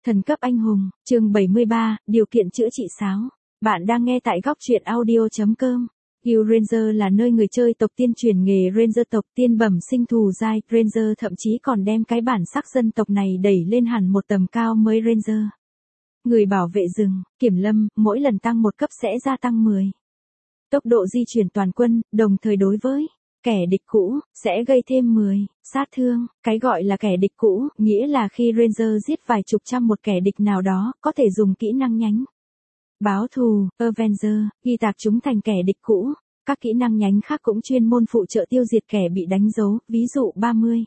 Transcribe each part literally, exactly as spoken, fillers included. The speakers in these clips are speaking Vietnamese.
Thần cấp anh hùng, chương bảy mươi ba, điều kiện chữa trị sáo. Bạn đang nghe tại góc truyện audio chấm com. Guild Ranger là nơi người chơi tộc tiên truyền nghề Ranger tộc tiên bẩm sinh thù giai. Ranger thậm chí còn đem cái bản sắc dân tộc này đẩy lên hẳn một tầm cao mới Ranger. Người bảo vệ rừng, kiểm lâm, mỗi lần tăng một cấp sẽ gia tăng mười. Tốc độ di chuyển toàn quân, đồng thời đối với kẻ địch cũ, sẽ gây thêm mười, sát thương. Cái gọi là kẻ địch cũ, nghĩa là khi Ranger giết vài chục trăm một kẻ địch nào đó, có thể dùng kỹ năng nhánh báo thù, Avenger, ghi tạc chúng thành kẻ địch cũ. Các kỹ năng nhánh khác cũng chuyên môn phụ trợ tiêu diệt kẻ bị đánh dấu, ví dụ ba mươi.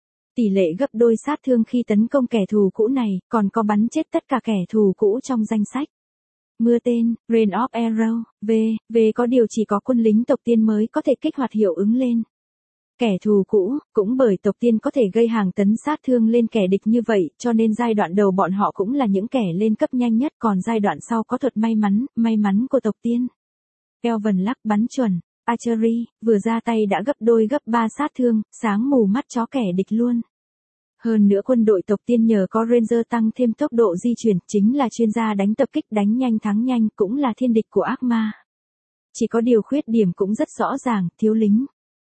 Tỷ lệ gấp đôi sát thương khi tấn công kẻ thù cũ này, còn có bắn chết tất cả kẻ thù cũ trong danh sách. Mưa tên, Rain of Arrow, V, V có điều chỉ có quân lính tộc tiên mới có thể kích hoạt hiệu ứng lên. Kẻ thù cũ, cũng bởi tộc tiên có thể gây hàng tấn sát thương lên kẻ địch như vậy, cho nên giai đoạn đầu bọn họ cũng là những kẻ lên cấp nhanh nhất, còn giai đoạn sau có thuật may mắn, may mắn của tộc tiên. Elven lắc bắn chuẩn, Archery, vừa ra tay đã gấp đôi gấp ba sát thương, sáng mù mắt chó kẻ địch luôn. Hơn nữa quân đội tộc tiên nhờ có Ranger tăng thêm tốc độ di chuyển, chính là chuyên gia đánh tập kích đánh nhanh thắng nhanh, cũng là thiên địch của ác ma. Chỉ có điều khuyết điểm cũng rất rõ ràng, thiếu lính.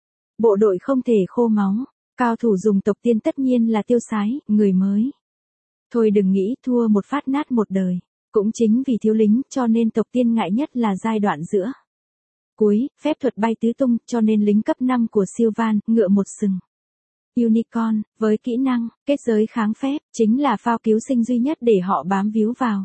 Bộ đội không thể khô máu, cao thủ dùng tộc tiên tất nhiên là tiêu sái, người mới. Thôi đừng nghĩ thua một phát nát một đời, cũng chính vì thiếu lính cho nên tộc tiên ngại nhất là giai đoạn giữa. Cuối, phép thuật bay tứ tung, cho nên lính cấp năm của Sylvan, ngựa một sừng. Unicorn, với kỹ năng, kết giới kháng phép, chính là phao cứu sinh duy nhất để họ bám víu vào.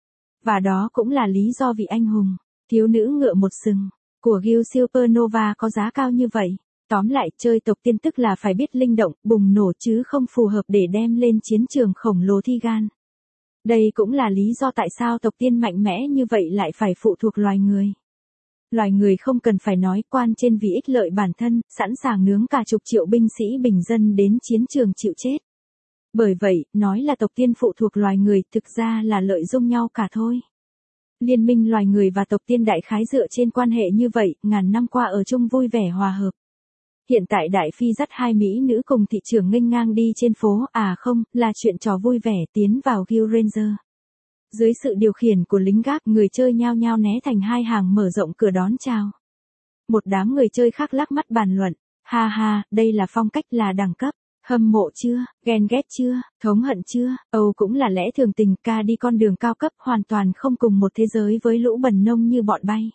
Và đó cũng là lý do vị anh hùng, thiếu nữ ngựa một sừng, của Guild Supernova có giá cao như vậy. Tóm lại, chơi tộc tiên tức là phải biết linh động, bùng nổ chứ không phù hợp để đem lên chiến trường khổng lồ thi gan. Đây cũng là lý do tại sao tộc tiên mạnh mẽ như vậy lại phải phụ thuộc loài người. Loài người không cần phải nói, quan trên vì ích lợi bản thân, sẵn sàng nướng cả chục triệu binh sĩ bình dân đến chiến trường chịu chết. Bởi vậy, nói là tộc tiên phụ thuộc loài người, thực ra là lợi dụng nhau cả thôi. Liên minh loài người và tộc tiên đại khái dựa trên quan hệ như vậy, ngàn năm qua ở chung vui vẻ hòa hợp. Hiện tại Đại Phi dắt hai mỹ nữ cùng thị trưởng nghênh ngang đi trên phố, à không, là chuyện trò vui vẻ tiến vào Guild Ranger. Dưới sự điều khiển của lính gác, người chơi nhao nhao né thành hai hàng mở rộng cửa đón chào. Một đám người chơi khác lắc mắt bàn luận, ha ha, đây là phong cách là đẳng cấp, hâm mộ chưa, ghen ghét chưa, thống hận chưa, âu cũng là lẽ thường tình, ca đi con đường cao cấp hoàn toàn không cùng một thế giới với lũ bần nông như bọn bay.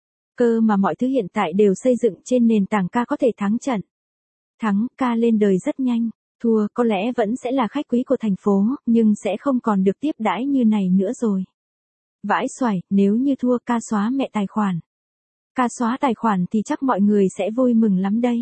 Cơ mà mọi thứ hiện tại đều xây dựng trên nền tảng ca có thể thắng trận. Thắng, ca lên đời rất nhanh. Thua có lẽ vẫn sẽ là khách quý của thành phố, nhưng sẽ không còn được tiếp đãi như này nữa rồi. Vãi xoài, nếu như thua ca xóa mẹ tài khoản. Ca xóa tài khoản thì chắc mọi người sẽ vui mừng lắm đây.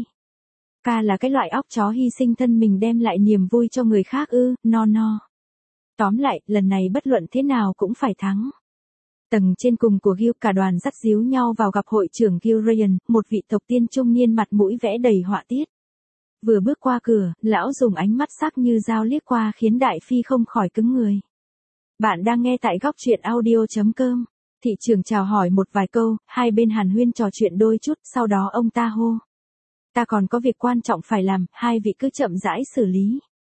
Ca là cái loại óc chó hy sinh thân mình đem lại niềm vui cho người khác ư, no no. Tóm lại, lần này bất luận thế nào cũng phải thắng. Tầng trên cùng của Guild cả đoàn dắt díu nhau vào gặp hội trưởng Guild Ryan, một vị tộc tiên trung niên mặt mũi vẽ đầy họa tiết. Vừa bước qua cửa, lão dùng ánh mắt sắc như dao liếc qua khiến Đại Phi không khỏi cứng người. Bạn đang nghe tại góc truyện audio chấm com. Thị trưởng chào hỏi một vài câu, hai bên hàn huyên trò chuyện đôi chút, sau đó ông ta hô. Ta còn có việc quan trọng phải làm, hai vị cứ chậm rãi xử lý.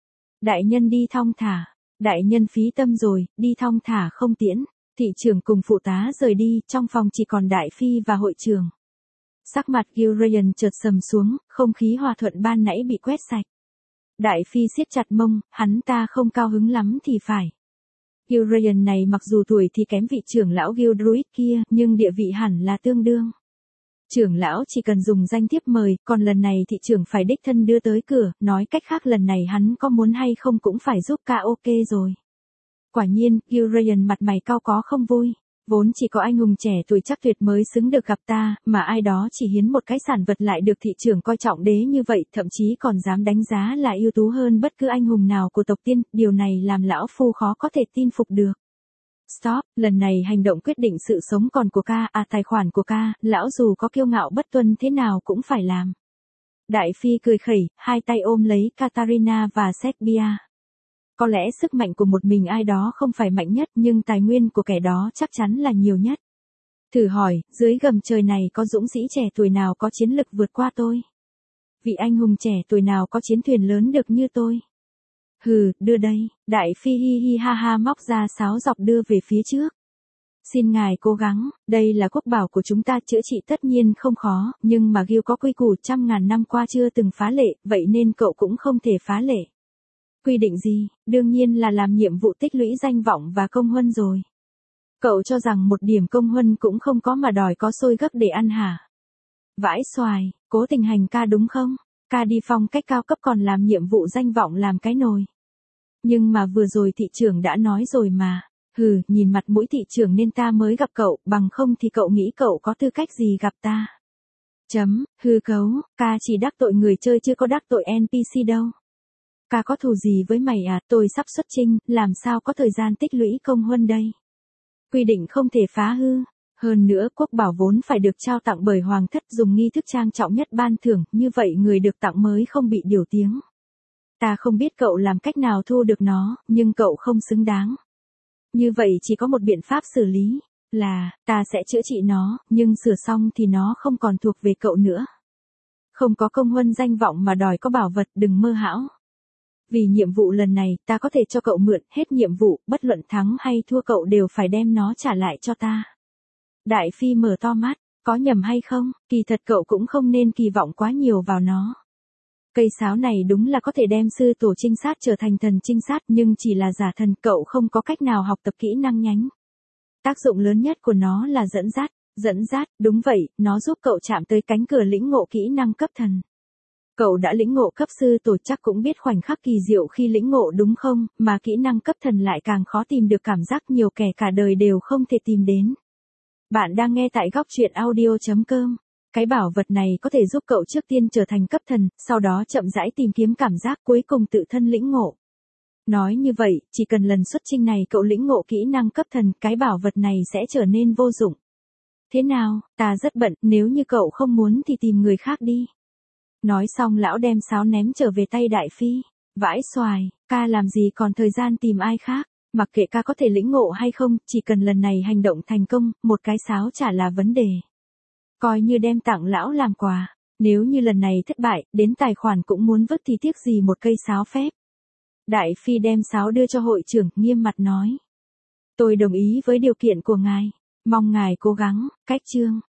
Đại nhân đi thong thả. Đại nhân phí tâm rồi, đi thong thả không tiễn. Thị trưởng cùng phụ tá rời đi, trong phòng chỉ còn Đại Phi và hội trưởng. Sắc mặt Guild Ryan chợt sầm xuống, không khí hòa thuận ban nãy bị quét sạch. Đại Phi siết chặt mông, hắn ta không cao hứng lắm thì phải. Guild Ryan này mặc dù tuổi thì kém vị trưởng lão Guild Druid kia, nhưng địa vị hẳn là tương đương. Trưởng lão chỉ cần dùng danh thiếp mời, còn lần này thị trưởng phải đích thân đưa tới cửa, nói cách khác lần này hắn có muốn hay không cũng phải giúp ca ok rồi. Quả nhiên, Guild Ryan mặt mày cau có không vui. Vốn chỉ có anh hùng trẻ tuổi chắc tuyệt mới xứng được gặp ta, mà ai đó chỉ hiến một cái sản vật lại được thị trưởng coi trọng đế như vậy, thậm chí còn dám đánh giá là ưu tú hơn bất cứ anh hùng nào của tộc tiên, điều này làm lão phu khó có thể tin phục được. Stop, lần này hành động quyết định sự sống còn của ca, à tài khoản của ca, lão dù có kiêu ngạo bất tuân thế nào cũng phải làm. Đại Phi cười khẩy, hai tay ôm lấy Katarina và Serbia. Có lẽ sức mạnh của một mình ai đó không phải mạnh nhất, nhưng tài nguyên của kẻ đó chắc chắn là nhiều nhất. Thử hỏi, dưới gầm trời này có dũng sĩ trẻ tuổi nào có chiến lực vượt qua tôi? Vị anh hùng trẻ tuổi nào có chiến thuyền lớn được như tôi? Hừ, đưa đây, Đại Phi hi hi ha ha móc ra sáo dọc đưa về phía trước. Xin ngài cố gắng, đây là quốc bảo của chúng ta, chữa trị tất nhiên không khó, nhưng mà Gil có quy củ trăm ngàn năm qua chưa từng phá lệ, vậy nên cậu cũng không thể phá lệ. Quy định gì? Đương nhiên là làm nhiệm vụ tích lũy danh vọng và công huân rồi. Cậu cho rằng một điểm công huân cũng không có mà đòi có xôi gấc để ăn hả? Vãi xoài, cố tình hành ca đúng không? Ca đi phong cách cao cấp còn làm nhiệm vụ danh vọng làm cái nồi. Nhưng mà vừa rồi thị trưởng đã nói rồi mà. Hừ, nhìn mặt mũi thị trưởng nên ta mới gặp cậu, bằng không thì cậu nghĩ cậu có tư cách gì gặp ta. Chấm, hư cấu, ca chỉ đắc tội người chơi chưa có đắc tội en pê xê đâu. Ca có thù gì với mày à, tôi sắp xuất chinh, làm sao có thời gian tích lũy công huân đây. Quy định không thể phá hư. Hơn nữa quốc bảo vốn phải được trao tặng bởi hoàng thất dùng nghi thức trang trọng nhất ban thưởng, như vậy người được tặng mới không bị điều tiếng. Ta không biết cậu làm cách nào thu được nó, nhưng cậu không xứng đáng. Như vậy chỉ có một biện pháp xử lý, là, ta sẽ chữa trị nó, nhưng sửa xong thì nó không còn thuộc về cậu nữa. Không có công huân danh vọng mà đòi có bảo vật, đừng mơ hão. Vì nhiệm vụ lần này, ta có thể cho cậu mượn, hết nhiệm vụ, bất luận thắng hay thua cậu đều phải đem nó trả lại cho ta. Đại Phi mở to mắt, có nhầm hay không, kỳ thật cậu cũng không nên kỳ vọng quá nhiều vào nó. Cây sáo này đúng là có thể đem sư tổ trinh sát trở thành thần trinh sát nhưng chỉ là giả thần, cậu không có cách nào học tập kỹ năng nhánh. Tác dụng lớn nhất của nó là dẫn dắt, dẫn dắt, đúng vậy, nó giúp cậu chạm tới cánh cửa lĩnh ngộ kỹ năng cấp thần. Cậu đã lĩnh ngộ cấp sư tổ chắc cũng biết khoảnh khắc kỳ diệu khi lĩnh ngộ đúng không, mà kỹ năng cấp thần lại càng khó tìm được, cảm giác nhiều kẻ cả đời đều không thể tìm đến. Bạn đang nghe tại góc truyện audio chấm com. Cái bảo vật này có thể giúp cậu trước tiên trở thành cấp thần, sau đó chậm rãi tìm kiếm cảm giác cuối cùng tự thân lĩnh ngộ. Nói như vậy, chỉ cần lần xuất chinh này cậu lĩnh ngộ kỹ năng cấp thần, cái bảo vật này sẽ trở nên vô dụng. Thế nào, ta rất bận, nếu như cậu không muốn thì tìm người khác đi. Nói xong lão đem sáo ném trở về tay Đại Phi. Vãi xoài, ca làm gì còn thời gian tìm ai khác. Mặc kệ ca có thể lĩnh ngộ hay không, chỉ cần lần này hành động thành công, một cái sáo chả là vấn đề. Coi như đem tặng lão làm quà. Nếu như lần này thất bại, đến tài khoản cũng muốn vứt thì tiếc gì một cây sáo phép. Đại Phi đem sáo đưa cho hội trưởng, nghiêm mặt nói. Tôi đồng ý với điều kiện của ngài. Mong ngài cố gắng, cách chương.